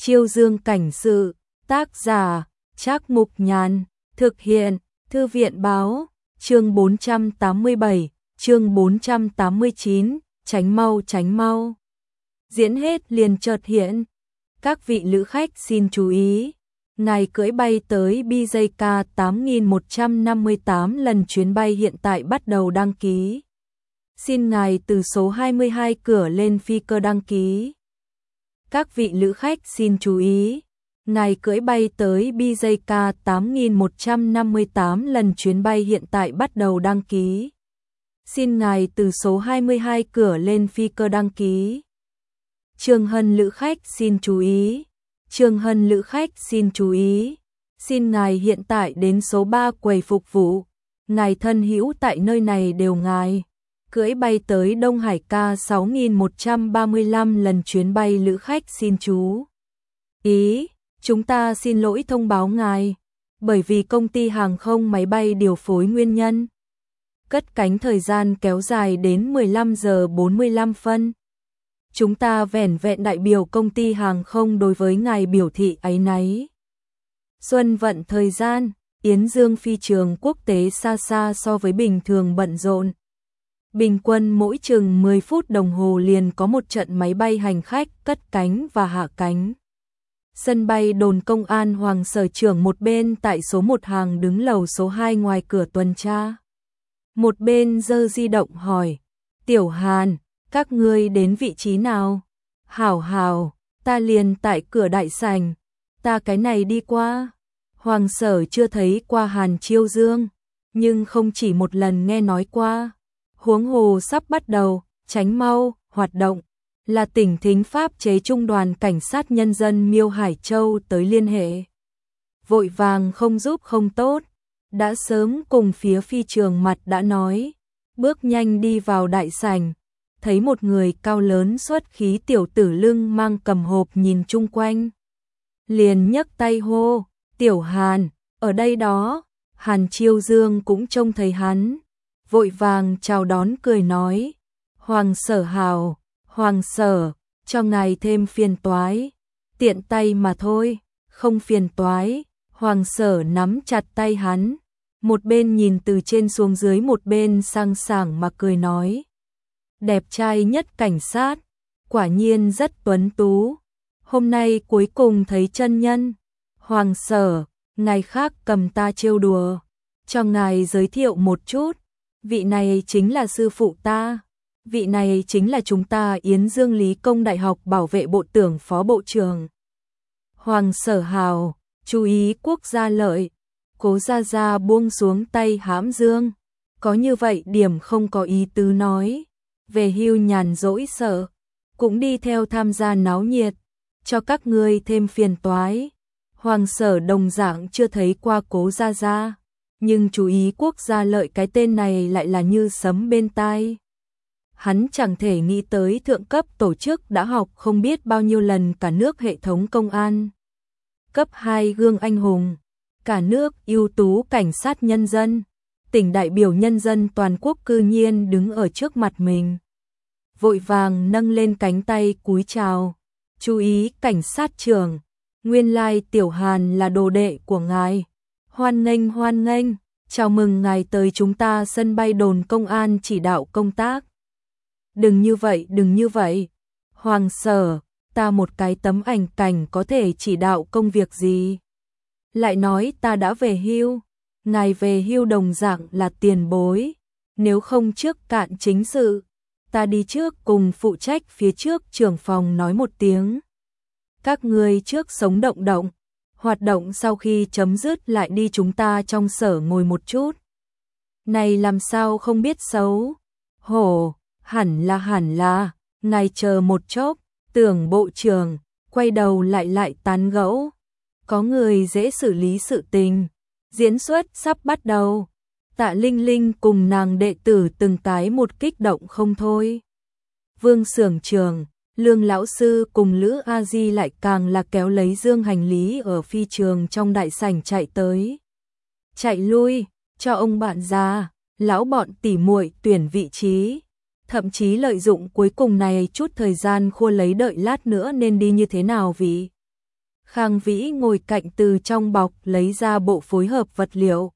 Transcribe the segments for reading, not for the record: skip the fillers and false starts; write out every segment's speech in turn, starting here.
Chiêu Dương cảnh sự, tác giả, Trác Mục Nhàn, thực hiện, Thư viện báo, chương 487, chương 489, tránh mau. Diễn hết liền chợt hiện. Các vị lữ khách xin chú ý, ngài cưỡi bay tới BJK 8158 lần chuyến bay hiện tại bắt đầu đăng ký. Xin ngài từ số 22 cửa lên phi cơ đăng ký. Các vị lữ khách xin chú ý, ngài cưỡi bay tới BJK 8158 lần chuyến bay hiện tại bắt đầu đăng ký. Xin ngài từ số 22 cửa lên phi cơ đăng ký. Trường Hân lữ khách xin chú ý. Trường Hân lữ khách xin chú ý. Xin ngài hiện tại đến số 3 quầy phục vụ. Ngài thân hữu tại nơi này đều ngài. Cưỡi bay tới Đông Hải K 6135 lần chuyến bay lữ khách xin chú ý. Chúng ta xin lỗi thông báo ngài, bởi vì công ty hàng không máy bay điều phối nguyên nhân. Cất cánh thời gian kéo dài đến 15 giờ 45 phân. Chúng ta vẻn vẹn đại biểu công ty hàng không đối với ngài biểu thị áy náy. Xuân vận thời gian, Yến Dương phi trường quốc tế xa xa so với bình thường bận rộn. Bình quân mỗi chừng 10 phút đồng hồ liền có một trận máy bay hành khách cất cánh và hạ cánh. Sân bay đồn công an Hoàng Sở trưởng một bên tại số 1 hàng đứng lầu số 2 ngoài cửa tuần tra. Một bên giơ di động hỏi, Tiểu Hàn, các ngươi đến vị trí nào? Hảo, ta liền tại cửa đại sảnh, ta cái này đi qua. Hoàng Sở chưa thấy qua Hàn Chiêu Dương, nhưng không chỉ một lần nghe nói qua. Huống hồ sắp bắt đầu, tránh mau, hoạt động, là tỉnh thính pháp chế Trung đoàn Cảnh sát Nhân dân Miêu Hải Châu tới liên hệ. Vội vàng không giúp không tốt, đã sớm cùng phía phi trường mặt đã nói, bước nhanh đi vào đại sảnh, thấy một người cao lớn xuất khí tiểu tử lưng mang cầm hộp nhìn chung quanh. Liền nhấc tay hô, Tiểu Hàn, ở đây đó. Hàn Chiêu Dương cũng trông thấy hắn, vội vàng chào đón cười nói, Hoàng Sở hào, Hoàng Sở, cho ngài thêm phiền toái, tiện tay mà thôi, không phiền toái. Hoàng Sở nắm chặt tay hắn, một bên nhìn từ trên xuống dưới một bên sang sảng mà cười nói, đẹp trai nhất cảnh sát, quả nhiên rất tuấn tú, hôm nay cuối cùng thấy chân nhân. Hoàng Sở, ngài khác cầm ta trêu đùa, cho ngài giới thiệu một chút, vị này chính là sư phụ ta, vị này chính là chúng ta Yến Dương Lý Công Đại học bảo vệ bộ trưởng phó bộ trưởng. Hoàng Sở hào, chú ý quốc gia lợi. Cố Gia Gia buông xuống tay hãm dương, có như vậy điểm không có ý tứ nói, về hưu nhàn rỗi sợ, cũng đi theo tham gia náo nhiệt, cho các ngươi thêm phiền toái. Hoàng Sở đồng dạng chưa thấy qua Cố Gia Gia, nhưng chú ý quốc gia lợi cái tên này lại là như sấm bên tai. Hắn chẳng thể nghĩ tới thượng cấp tổ chức đã học không biết bao nhiêu lần cả nước hệ thống công an. Cấp 2 gương anh hùng, cả nước ưu tú cảnh sát nhân dân, tỉnh đại biểu nhân dân toàn quốc cư nhiên đứng ở trước mặt mình. Vội vàng nâng lên cánh tay cúi chào, chú ý cảnh sát trưởng, nguyên lai Tiểu Hàn là đồ đệ của ngài. Hoan nghênh, chào mừng ngài tới chúng ta sân bay đồn công an chỉ đạo công tác. Đừng như vậy, Hoàng Sở, ta một cái tấm ảnh cảnh có thể chỉ đạo công việc gì? Lại nói ta đã về hưu, ngài về hưu đồng dạng là tiền bối, nếu không trước cạn chính sự, ta đi trước cùng phụ trách phía trước trưởng phòng nói một tiếng. Các ngươi trước sống động, hoạt động sau khi chấm dứt lại đi chúng ta trong sở ngồi một chút. Này làm sao không biết xấu? Hổ, hẳn là, ngài chờ một chốc, Tưởng bộ trưởng, quay đầu lại tán gẫu. Có người dễ xử lý sự tình, diễn xuất sắp bắt đầu. Tạ Linh Linh cùng nàng đệ tử từng cái một kích động không thôi. Vương xưởng trưởng, Lương lão sư cùng Lữ A Di lại càng là kéo lấy dương hành lý ở phi trường trong đại sảnh chạy tới. Chạy lui, cho ông bạn già, lão bọn tỉ muội tuyển vị trí. Thậm chí lợi dụng cuối cùng này chút thời gian khua lấy đợi lát nữa nên đi như thế nào vì Khang Vĩ ngồi cạnh từ trong bọc lấy ra bộ phối hợp vật liệu.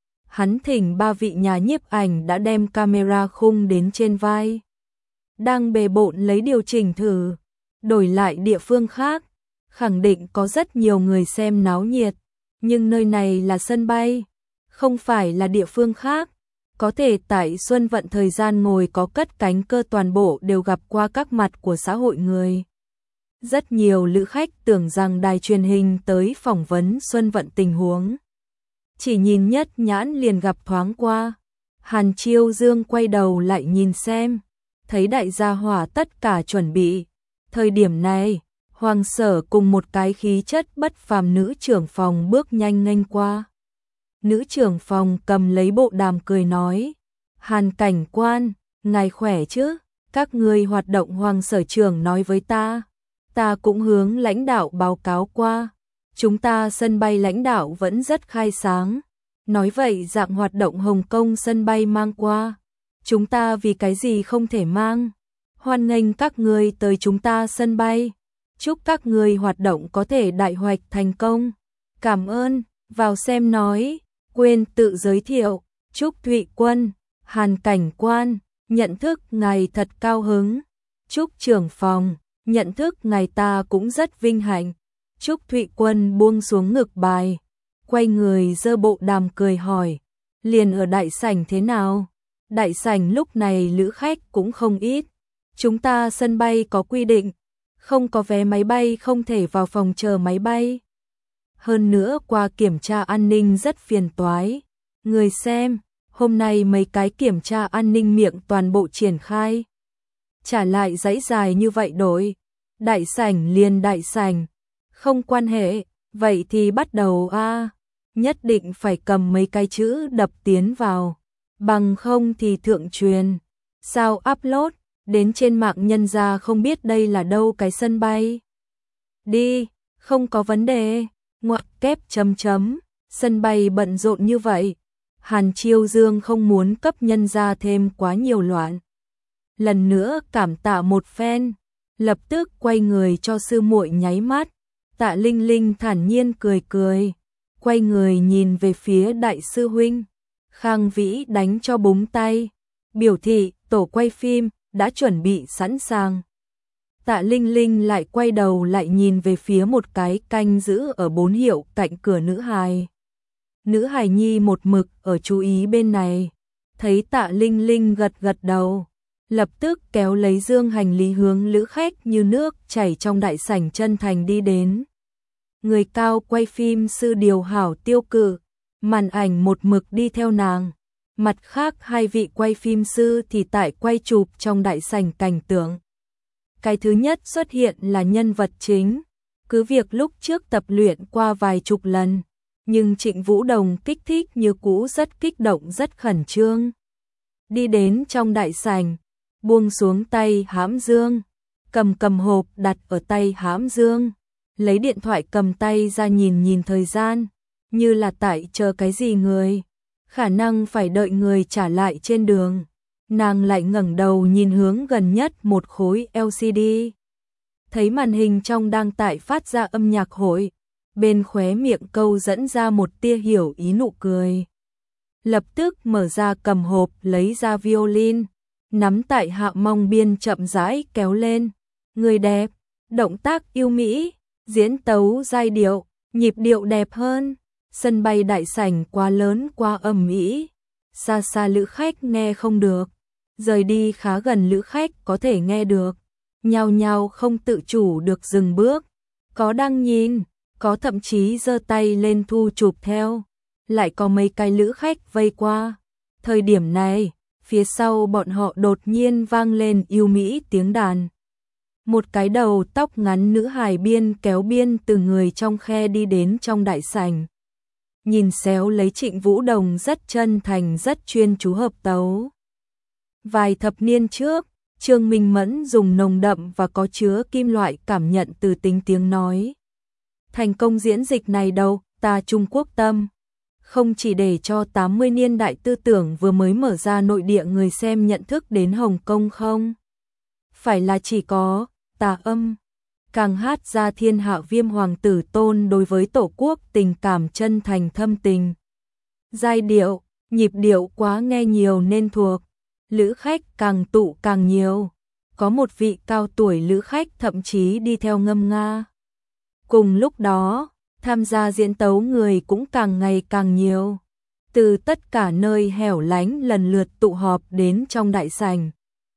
Hắn thỉnh 3 vị nhà nhiếp ảnh đã đem camera khung đến trên vai. Đang bề bộn lấy điều chỉnh thử, đổi lại địa phương khác, khẳng định có rất nhiều người xem náo nhiệt, nhưng nơi này là sân bay, không phải là địa phương khác. Có thể tại Xuân Vận thời gian ngồi có cất cánh cơ toàn bộ đều gặp qua các mặt của xã hội người. Rất nhiều lữ khách tưởng rằng đài truyền hình tới phỏng vấn Xuân Vận tình huống. Chỉ nhìn nhất nhãn liền gặp thoáng qua. Hàn Chiêu Dương quay đầu lại nhìn xem, thấy đại gia hỏa tất cả chuẩn bị. Thời điểm này, Hoàng Sở cùng một cái khí chất bất phàm nữ trưởng phòng bước nhanh nghênh qua. Nữ trưởng phòng cầm lấy bộ đàm cười nói, Hàn cảnh quan, ngài khỏe chứ, các ngươi hoạt động Hoàng Sở trưởng nói với ta cũng hướng lãnh đạo báo cáo qua, chúng ta sân bay lãnh đạo vẫn rất khai sáng, nói vậy dạng hoạt động Hồng Kông sân bay mang qua, chúng ta vì cái gì không thể mang, hoan nghênh các ngươi tới chúng ta sân bay, chúc các ngươi hoạt động có thể đại hoạch thành công, cảm ơn, vào xem nói. Quên tự giới thiệu, Trúc Thụy Quân, Hàn cảnh quan, nhận thức ngài thật cao hứng. Trúc trưởng phòng, nhận thức ngài ta cũng rất vinh hạnh. Trúc Thụy Quân buông xuống ngực bài, quay người giơ bộ đàm cười hỏi, liền ở đại sảnh thế nào? Đại sảnh lúc này lữ khách cũng không ít. Chúng ta sân bay có quy định, không có vé máy bay không thể vào phòng chờ máy bay. Hơn nữa qua kiểm tra an ninh rất phiền toái. Người xem, hôm nay mấy cái kiểm tra an ninh miệng toàn bộ triển khai. Trả lại dãy dài như vậy đổi. Đại sảnh liền đại sảnh. Không quan hệ, vậy thì bắt đầu a. Nhất định phải cầm mấy cái chữ đập tiến vào. Bằng không thì thượng truyền. Sao upload, đến trên mạng nhân ra không biết đây là đâu cái sân bay. Đi, không có vấn đề. Ngoặc kép chấm chấm, sân bay bận rộn như vậy, Hàn Chiêu Dương không muốn cấp nhân ra thêm quá nhiều loạn. Lần nữa cảm tạ một phen, lập tức quay người cho sư muội nháy mắt, Tạ Linh Linh thản nhiên cười cười, quay người nhìn về phía đại sư huynh, Khang Vĩ đánh cho búng tay, biểu thị tổ quay phim đã chuẩn bị sẵn sàng. Tạ Linh Linh lại quay đầu lại nhìn về phía một cái canh giữ ở 4 hiệu cạnh cửa nữ hài. Nữ hài nhi một mực ở chú ý bên này, thấy Tạ Linh Linh gật gật đầu, lập tức kéo lấy dương hành lý hướng lữ khách như nước chảy trong đại sảnh chân thành đi đến. Người cao quay phim sư điều hảo tiêu cự, màn ảnh một mực đi theo nàng. Mặt khác 2 vị quay phim sư thì tại quay chụp trong đại sảnh cảnh tượng. Cái thứ nhất xuất hiện là nhân vật chính, cứ việc lúc trước tập luyện qua vài chục lần, nhưng Trịnh Vũ Đồng kích thích như cũ rất kích động rất khẩn trương. Đi đến trong đại sảnh, buông xuống tay hãm dương, cầm hộp đặt ở tay hãm dương, lấy điện thoại cầm tay ra nhìn thời gian, như là tại chờ cái gì người, khả năng phải đợi người trả lại trên đường. Nàng lại ngẩng đầu nhìn hướng gần nhất một khối LCD. Thấy màn hình trong đang tại phát ra âm nhạc hội, bên khóe miệng câu dẫn ra một tia hiểu ý nụ cười. Lập tức mở ra cầm hộp lấy ra violin, nắm tại hạ mong biên chậm rãi kéo lên. Người đẹp, động tác yêu mỹ, diễn tấu giai điệu, nhịp điệu đẹp hơn. Sân bay đại sảnh quá lớn quá ầm ĩ, xa xa lữ khách nghe không được. Rời đi khá gần lữ khách có thể nghe được, nhao nhao không tự chủ được dừng bước, có đang nhìn, có thậm chí giơ tay lên thu chụp theo, lại có mấy cái lữ khách vây qua. Thời điểm này, phía sau bọn họ đột nhiên vang lên yêu mỹ tiếng đàn. Một cái đầu tóc ngắn nữ hài biên kéo biên từ người trong khe đi đến trong đại sảnh. Nhìn xéo lấy Trịnh Vũ Đồng rất chân thành rất chuyên chú hợp tấu. Vài thập niên trước, Trương Minh Mẫn dùng nồng đậm và có chứa kim loại cảm nhận từ tính tiếng nói. Thành công diễn dịch này đâu, ta Trung Quốc tâm. Không chỉ để cho 80 niên đại tư tưởng vừa mới mở ra nội địa người xem nhận thức đến Hồng Kông không. Phải là chỉ có, tà âm. càng hát ra thiên hạ Viêm hoàng tử tôn đối với tổ quốc tình cảm chân thành thâm tình. Giai điệu, nhịp điệu quá nghe nhiều nên thuộc, lữ khách càng tụ càng nhiều. Có một vị cao tuổi lữ khách thậm chí đi theo ngâm nga. Cùng lúc đó, tham gia diễn tấu người cũng càng ngày càng nhiều. Từ tất cả nơi hẻo lánh lần lượt tụ họp đến trong đại sảnh.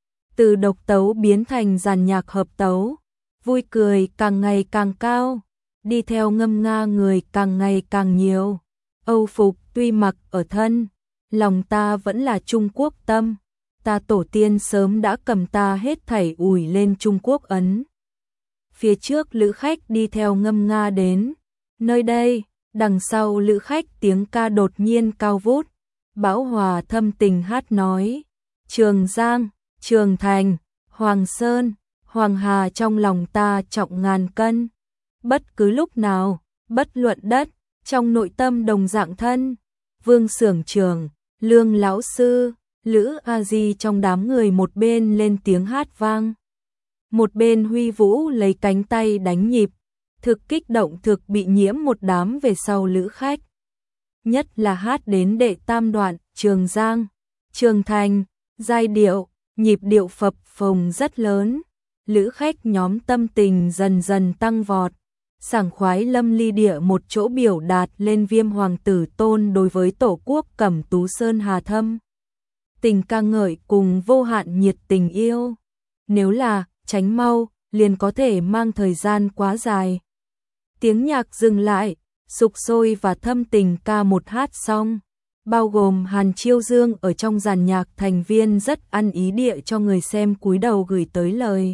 Từ độc tấu biến thành dàn nhạc hợp tấu, vui cười càng ngày càng cao, đi theo ngâm nga người càng ngày càng nhiều. Âu phục tuy mặc ở thân, lòng ta vẫn là Trung Quốc tâm. Ta tổ tiên sớm đã cầm ta hết thảy ủi lên Trung Quốc ấn. Phía trước lữ khách đi theo ngâm nga đến. Nơi đây, đằng sau lữ khách tiếng ca đột nhiên cao vút. Bão hòa thâm tình hát nói. Trường Giang, Trường Thành, Hoàng Sơn, Hoàng Hà trong lòng ta trọng ngàn cân. Bất cứ lúc nào, bất luận đất, trong nội tâm đồng dạng thân. Vương Xưởng Trường, Lương Lão Sư, Lữ A Di trong đám người một bên lên tiếng hát vang. Một bên huy vũ lấy cánh tay đánh nhịp, thực kích động thực bị nhiễm một đám về sau lữ khách. Nhất là hát đến đệ tam đoạn, Trường Giang, Trường Thành, giai điệu, nhịp điệu phập phồng rất lớn. Lữ khách nhóm tâm tình dần dần tăng vọt, sảng khoái lâm ly địa một chỗ biểu đạt lên Viêm hoàng tử tôn đối với tổ quốc Cẩm Tú Sơn Hà Thâm. Tình ca ngợi cùng vô hạn nhiệt tình yêu. Nếu là tránh mau, liền có thể mang thời gian quá dài. Tiếng nhạc dừng lại, sục sôi và thâm tình ca một hát xong. Bao gồm Hàn Chiêu Dương ở trong dàn nhạc thành viên rất ăn ý địa cho người xem cúi đầu gửi tới lời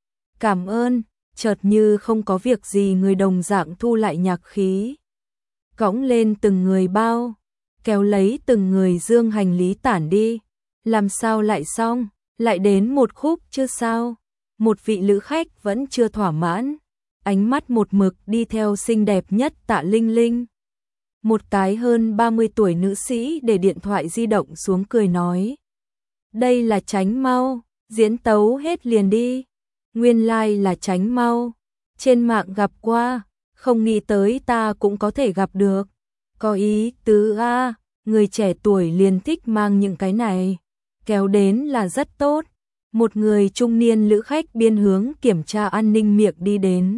cảm ơn, chợt như không có việc gì người đồng dạng thu lại nhạc khí. Cõng lên từng người bao, kéo lấy từng người dương hành lý tản đi. Làm sao lại xong, lại đến một khúc chưa sao. Một vị lữ khách vẫn chưa thỏa mãn, ánh mắt một mực đi theo xinh đẹp nhất Tạ Linh Linh. Một cái hơn 30 tuổi nữ sĩ để điện thoại di động xuống cười nói. Đây là tránh mau, diễn tấu hết liền đi. Nguyên lai là tránh mau, trên mạng gặp qua, không nghĩ tới ta cũng có thể gặp được. Có ý tứ a, người trẻ tuổi liền thích mang những cái này. Kéo đến là rất tốt. Một người trung niên lữ khách biên hướng kiểm tra an ninh miệng đi đến.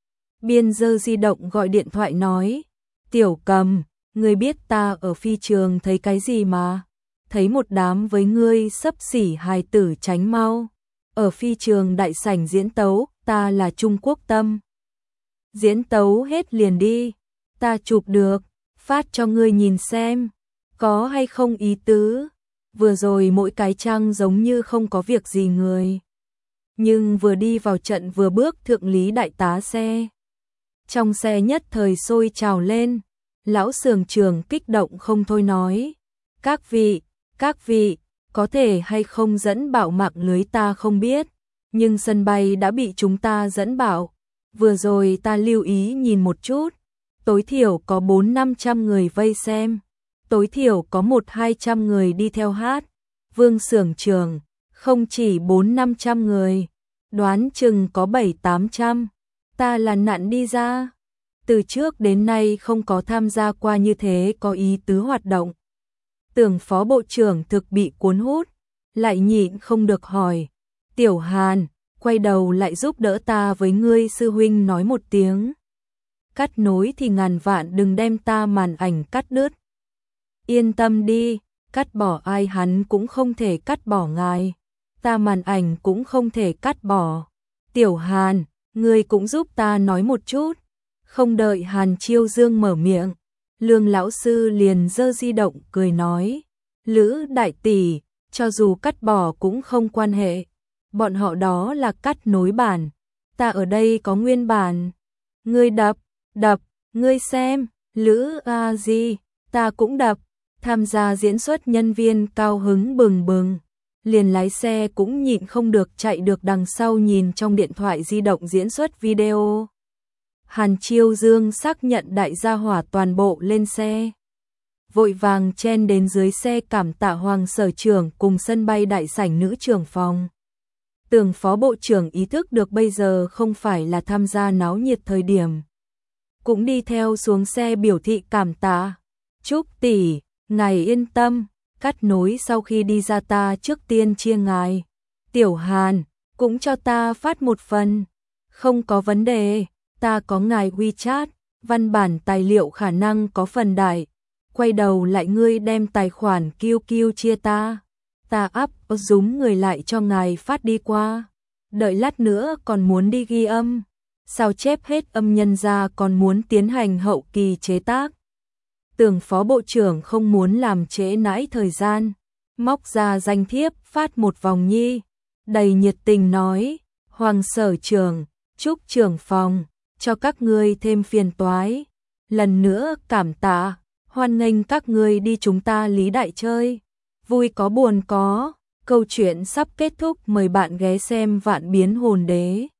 Biên giơ di động gọi điện thoại nói. Tiểu Cầm, ngươi biết ta ở phi trường thấy cái gì mà? Thấy một đám với ngươi xấp xỉ hài tử tránh mau. Ở phi trường đại sảnh diễn tấu, ta là Trung Quốc tâm. Diễn tấu hết liền đi. Ta chụp được, phát cho ngươi nhìn xem. Có hay không ý tứ? Vừa rồi mỗi cái trang giống như không có việc gì người. Nhưng vừa đi vào trận vừa bước thượng lý đại tá xe. Trong xe nhất thời sôi trào lên. Lão Xưởng Trường kích động không thôi nói. Các vị, có thể hay không dẫn bảo mạng lưới ta không biết. Nhưng sân bay đã bị chúng ta dẫn bảo. Vừa rồi ta lưu ý nhìn một chút. Tối thiểu có 400-500 người vây xem. Tối thiểu có 100-200 người đi theo hát. Vương Xưởng Trường, không chỉ 400-500 người, đoán chừng có 700-800. Ta là nạn đi ra. Từ trước đến nay không có tham gia qua như thế có ý tứ hoạt động. Tưởng Phó Bộ trưởng thực bị cuốn hút, lại nhịn không được hỏi. Tiểu Hàn, quay đầu lại giúp đỡ ta với ngươi sư huynh nói một tiếng. Cắt nối thì ngàn vạn đừng đem ta màn ảnh cắt đứt. Yên tâm đi, cắt bỏ ai hắn cũng không thể cắt bỏ ngài. Ta màn ảnh cũng không thể cắt bỏ. Tiểu Hàn, ngươi cũng giúp ta nói một chút. Không đợi Hàn Chiêu Dương mở miệng, Lương lão sư liền giơ di động cười nói. Lữ đại tỷ, cho dù cắt bỏ cũng không quan hệ. Bọn họ đó là cắt nối bản. Ta ở đây có nguyên bản. Ngươi đập, ngươi xem, Lữ A Di, ta cũng đập. Tham gia diễn xuất nhân viên cao hứng bừng bừng. Liền lái xe cũng nhịn không được chạy được đằng sau nhìn trong điện thoại di động diễn xuất video. Hàn Chiêu Dương xác nhận đại gia hỏa toàn bộ lên xe. Vội vàng chen đến dưới xe cảm tạ Hoàng Sở trưởng cùng sân bay đại sảnh nữ trưởng phòng. Tưởng phó bộ trưởng ý thức được bây giờ không phải là tham gia náo nhiệt thời điểm. Cũng đi theo xuống xe biểu thị cảm tạ. Trúc tỷ, ngài yên tâm, cắt nối sau khi đi ra ta trước tiên chia ngài. Tiểu Hàn, cũng cho ta phát một phần. Không có vấn đề, ta có ngài WeChat, văn bản tài liệu khả năng có phần đại. Quay đầu lại ngươi đem tài khoản QQ chia ta. Ta up dúm người lại cho ngài phát đi qua. Đợi lát nữa còn muốn đi ghi âm. Sao chép hết âm nhân ra còn muốn tiến hành hậu kỳ chế tác. Tưởng phó bộ trưởng không muốn làm trễ nãi thời gian. Móc ra danh thiếp phát một vòng nhi. Đầy nhiệt tình nói, Hoàng sở trưởng, Trúc trưởng phòng, cho các ngươi thêm phiền toái. Lần nữa cảm tạ, hoan nghênh các ngươi đi chúng ta Lý Đại chơi. Vui có buồn có, câu chuyện sắp kết thúc, mời bạn ghé xem Vạn Biến Hồn Đế.